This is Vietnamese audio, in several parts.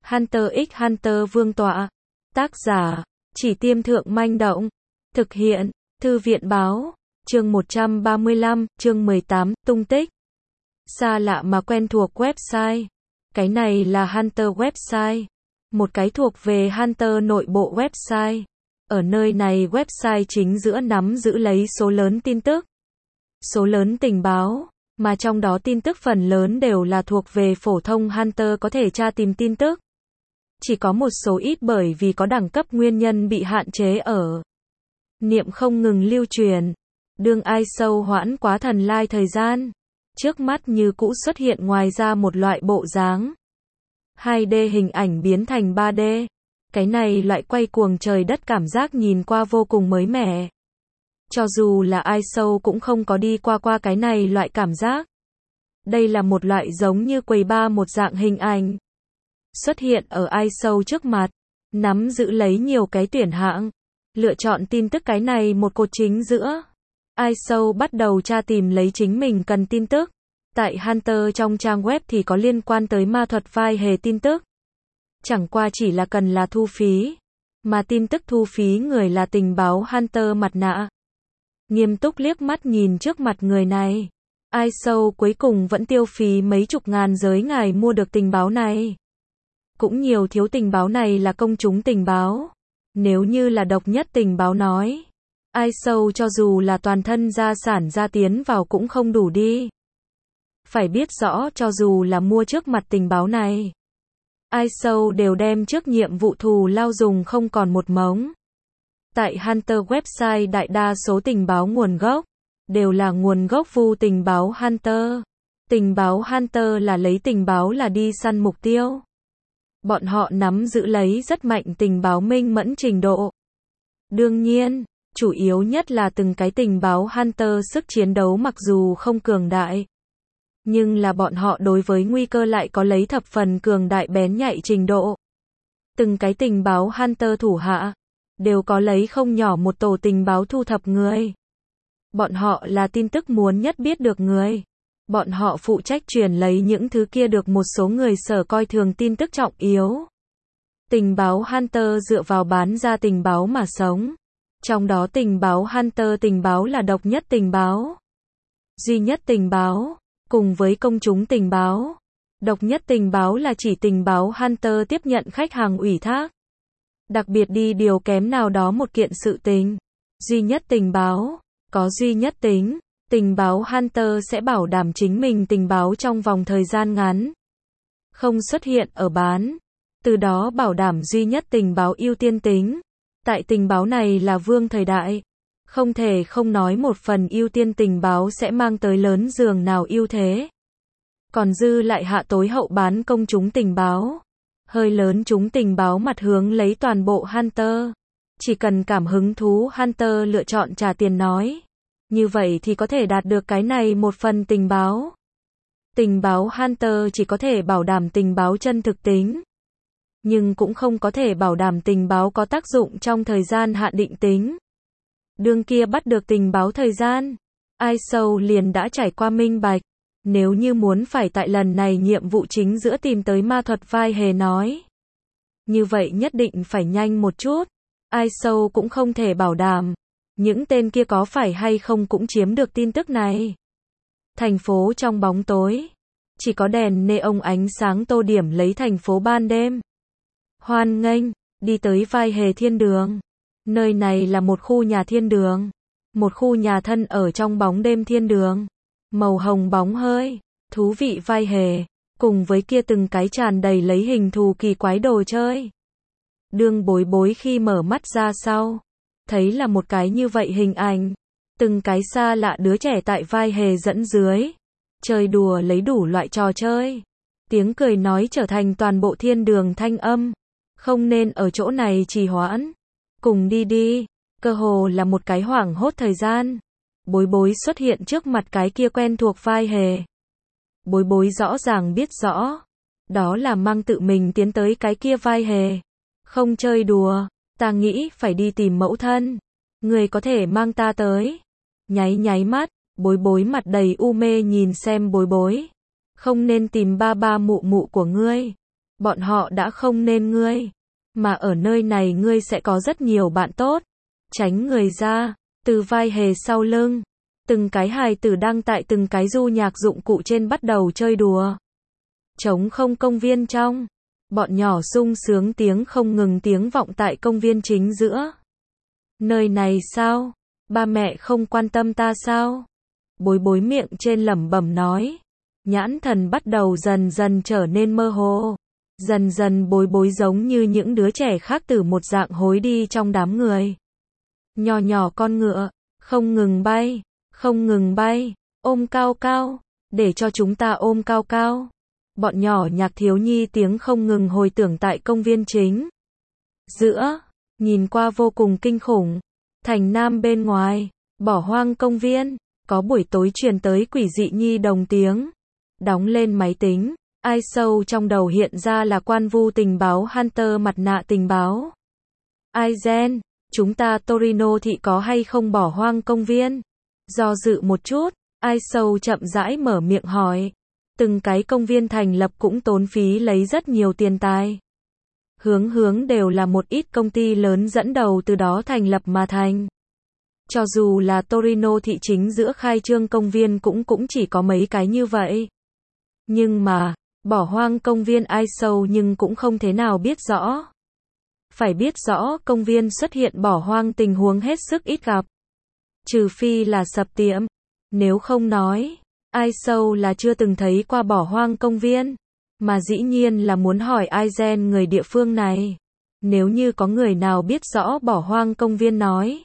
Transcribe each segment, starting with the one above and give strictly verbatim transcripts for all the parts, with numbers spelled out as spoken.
Hunter x Hunter Vương tọa. Tác giả, Chỉ Tiêm Thượng Manh Động. Thực hiện, Thư viện Báo. Chương một trăm ba mươi lăm, chương mười tám, tung tích. Xa lạ mà quen thuộc website. Cái này là Hunter website. Một cái thuộc về Hunter nội bộ website. Ở nơi này website chính giữa nắm giữ lấy số lớn tin tức. Số lớn tình báo, mà trong đó tin tức phần lớn đều là thuộc về phổ thông Hunter có thể tra tìm tin tức. Chỉ có một số ít bởi vì có đẳng cấp nguyên nhân bị hạn chế ở. Niệm không ngừng lưu truyền. Đương ai sâu hoãn quá thần lai thời gian. Trước mắt như cũ xuất hiện ngoài ra một loại bộ dáng. hai D hình ảnh biến thành ba D. Cái này loại quay cuồng trời đất cảm giác nhìn qua vô cùng mới mẻ. Cho dù là ai sâu cũng không có đi qua qua cái này loại cảm giác. Đây là một loại giống như quầy bar một dạng hình ảnh. Xuất hiện ở ai sâu trước mặt. Nắm giữ lấy nhiều cái tuyển hạng. Lựa chọn tin tức cái này một cột chính giữa. ai sâu bắt đầu tra tìm lấy chính mình cần tin tức. Tại Hunter trong trang web thì có liên quan tới ma thuật vai hề tin tức. Chẳng qua chỉ là cần là thu phí. Mà tin tức thu phí người là tình báo Hunter mặt nạ. Nghiêm túc liếc mắt nhìn trước mặt người này. ai sâu cuối cùng vẫn tiêu phí mấy chục ngàn giới ngài mua được tình báo này. Cũng nhiều thiếu tình báo này là công chúng tình báo. Nếu như là độc nhất tình báo nói. ai sâu cho dù là toàn thân gia sản ra tiến vào cũng không đủ đi. Phải biết rõ cho dù là mua trước mặt tình báo này. ai sâu đều đem trước nhiệm vụ thù lao dùng không còn một mống. Tại Hunter website đại đa số tình báo nguồn gốc. Đều là nguồn gốc vu tình báo Hunter. Tình báo Hunter là lấy tình báo là đi săn mục tiêu. Bọn họ nắm giữ lấy rất mạnh tình báo minh mẫn trình độ. Đương nhiên, chủ yếu nhất là từng cái tình báo Hunter sức chiến đấu mặc dù không cường đại. Nhưng là bọn họ đối với nguy cơ lại có lấy thập phần cường đại bén nhạy trình độ. Từng cái tình báo Hunter thủ hạ, đều có lấy không nhỏ một tổ tình báo thu thập người. Bọn họ là tin tức muốn nhất biết được người. Bọn họ phụ trách truyền lấy những thứ kia được một số người sở coi thường tin tức trọng yếu. Tình báo Hunter dựa vào bán ra tình báo mà sống. Trong đó tình báo Hunter tình báo là độc nhất tình báo. Duy nhất tình báo, cùng với công chúng tình báo. Độc nhất tình báo là chỉ tình báo Hunter tiếp nhận khách hàng ủy thác. Đặc biệt đi điều kém nào đó một kiện sự tình. Duy nhất tình báo, có duy nhất tính. Tình báo Hunter sẽ bảo đảm chính mình tình báo trong vòng thời gian ngắn. Không xuất hiện ở bán. Từ đó bảo đảm duy nhất tình báo ưu tiên tính. Tại tình báo này là vương thời đại. Không thể không nói một phần ưu tiên tình báo sẽ mang tới lớn giường nào ưu thế. Còn dư lại hạ tối hậu bán công chúng tình báo. Hơi lớn chúng tình báo mặt hướng lấy toàn bộ Hunter. Chỉ cần cảm hứng thú Hunter lựa chọn trả tiền nói. Như vậy thì có thể đạt được cái này một phần tình báo. Tình báo Hunter chỉ có thể bảo đảm tình báo chân thực tính. Nhưng cũng không có thể bảo đảm tình báo có tác dụng trong thời gian hạn định tính. Đương kia bắt được tình báo thời gian. ai sâu liền đã trải qua minh bạch. Nếu như muốn phải tại lần này nhiệm vụ chính giữa tìm tới ma thuật vai hề nói. Như vậy nhất định phải nhanh một chút. ai sâu cũng không thể bảo đảm. Những tên kia có phải hay không cũng chiếm được tin tức này. Thành phố trong bóng tối. Chỉ có đèn neon ánh sáng tô điểm lấy thành phố ban đêm. Hoan nghênh, đi tới vai hề thiên đường. Nơi này là một khu nhà thiên đường. Một khu nhà thân ở trong bóng đêm thiên đường. Màu hồng bóng hơi. Thú vị vai hề. Cùng với kia từng cái tràn đầy lấy hình thù kỳ quái đồ chơi. Đương bối bối khi mở mắt ra sau. Thấy là một cái như vậy hình ảnh. Từng cái xa lạ đứa trẻ tại vai hề dẫn dưới. Chơi đùa lấy đủ loại trò chơi. Tiếng cười nói trở thành toàn bộ thiên đường thanh âm. Không nên ở chỗ này trì hoãn. Cùng đi đi. Cơ hồ là một cái hoảng hốt thời gian. Bối bối xuất hiện trước mặt cái kia quen thuộc vai hề. Bối bối rõ ràng biết rõ. Đó là mang tự mình tiến tới cái kia vai hề. Không chơi đùa. Ta nghĩ phải đi tìm mẫu thân. Người có thể mang ta tới. Nháy nháy mắt, bối bối mặt đầy u mê nhìn xem bối bối. Không nên tìm ba ba mụ mụ của ngươi. bọn họ đã không nên ngươi. Mà ở nơi này ngươi sẽ có rất nhiều bạn tốt. Tránh người ra, từ vai hề sau lưng. Từng cái hài tử đang tại từng cái du nhạc dụng cụ trên bắt đầu chơi đùa. Trống không công viên trong. Bọn nhỏ sung sướng tiếng không ngừng tiếng vọng tại công viên chính giữa. Nơi này sao? Ba mẹ không quan tâm ta sao? Bối bối miệng trên lẩm bẩm nói. Nhãn thần bắt đầu dần dần trở nên mơ hồ. Dần dần bối bối giống như những đứa trẻ khác từ một dạng hối đi trong đám người. Nhỏ nhỏ con ngựa, không ngừng bay, không ngừng bay, ôm cao cao, để cho chúng ta ôm cao cao. Bọn nhỏ nhạc thiếu nhi tiếng không ngừng hồi tưởng tại công viên chính. Giữa, nhìn qua vô cùng kinh khủng. Thành Nam bên ngoài, bỏ hoang công viên, có buổi tối truyền tới quỷ dị nhi đồng tiếng. Đóng lên máy tính, ai sâu trong đầu hiện ra là quan vu tình báo Hunter mặt nạ tình báo. Aizen, chúng ta Torino thị có hay không bỏ hoang công viên? Do dự một chút, ai sâu chậm rãi mở miệng hỏi. Từng cái công viên thành lập cũng tốn phí lấy rất nhiều tiền tài. Hướng hướng đều là một ít công ty lớn dẫn đầu từ đó thành lập mà thành. Cho dù là Torino thị chính giữa khai trương công viên cũng cũng chỉ có mấy cái như vậy. Nhưng mà, bỏ hoang công viên ai sâu nhưng cũng không thế nào biết rõ. Phải biết rõ công viên xuất hiện bỏ hoang tình huống hết sức ít gặp. Trừ phi là sập tiệm. Nếu không nói, ai sâu là chưa từng thấy qua bỏ hoang công viên. Mà dĩ nhiên là muốn hỏi Aizen người địa phương này. Nếu như có người nào biết rõ bỏ hoang công viên nói.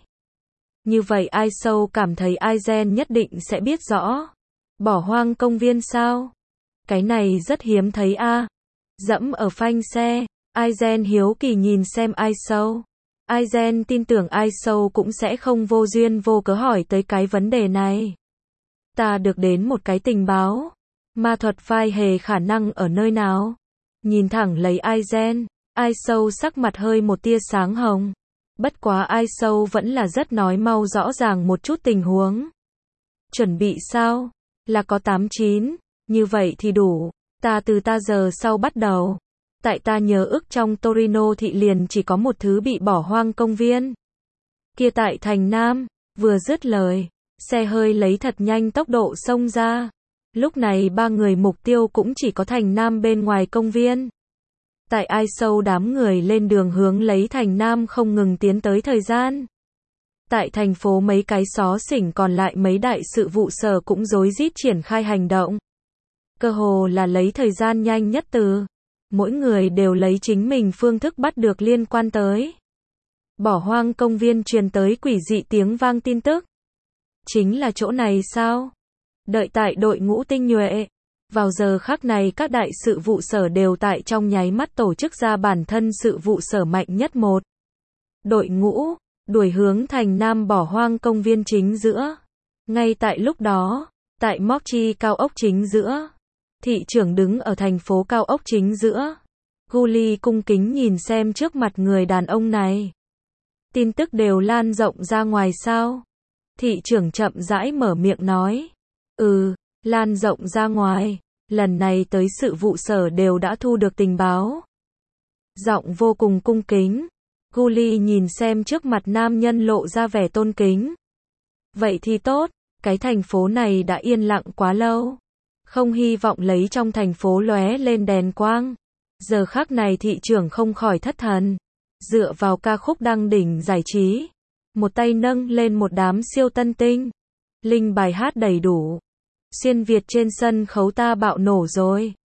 Như vậy ai sâu cảm thấy Aizen nhất định sẽ biết rõ. Bỏ hoang công viên sao? Cái này rất hiếm thấy a. À. Dẫm ở phanh xe, Aizen hiếu kỳ nhìn xem ai sâu. Aizen tin tưởng ai sâu cũng sẽ không vô duyên vô cớ hỏi tới cái vấn đề này. Ta được đến một cái tình báo. Ma thuật vai hề khả năng ở nơi nào? Nhìn thẳng lấy Aizen, ai sâu sắc mặt hơi một tia sáng hồng. Bất quá ai sâu vẫn là rất nói mau rõ ràng một chút tình huống. Chuẩn bị sao? Là có tám chín, như vậy thì đủ. Ta từ ta giờ sau bắt đầu. Tại ta nhớ ước trong Torino thị liền chỉ có một thứ bị bỏ hoang công viên. Kia tại thành Nam, vừa dứt lời, xe hơi lấy thật nhanh tốc độ xông ra. Lúc này ba người mục tiêu cũng chỉ có thành Nam bên ngoài công viên. Tại ai sâu đám người lên đường hướng lấy thành Nam không ngừng tiến tới thời gian. Tại thành phố mấy cái xó xỉnh còn lại mấy đại sự vụ sở cũng rối rít triển khai hành động. Cơ hồ là lấy thời gian nhanh nhất từ. Mỗi người đều lấy chính mình phương thức bắt được liên quan tới. Bỏ hoang công viên truyền tới quỷ dị tiếng vang tin tức. Chính là chỗ này sao? Đợi tại đội ngũ tinh nhuệ. Vào giờ khắc này các đại sự vụ sở đều tại trong nháy mắt tổ chức ra bản thân sự vụ sở mạnh nhất một. Đội ngũ, đuổi hướng thành Nam bỏ hoang công viên chính giữa. Ngay tại lúc đó, tại Mochi cao ốc chính giữa. Thị trưởng đứng ở thành phố cao ốc chính giữa. Guli cung kính nhìn xem trước mặt người đàn ông này. Tin tức đều lan rộng ra ngoài sao? Thị trưởng chậm rãi mở miệng nói. Ừ, lan rộng ra ngoài. Lần này tới sự vụ sở đều đã thu được tình báo. Giọng vô cùng cung kính. Guli nhìn xem trước mặt nam nhân lộ ra vẻ tôn kính. Vậy thì tốt, cái thành phố này đã yên lặng quá lâu. Không hy vọng lấy trong thành phố lóe lên đèn quang. Giờ khắc này thị trưởng không khỏi thất thần. Dựa vào ca khúc đăng đỉnh giải trí. Một tay nâng lên một đám siêu tân tinh. Linh bài hát đầy đủ. Xuyên Việt trên sân khấu ta bạo nổ rồi.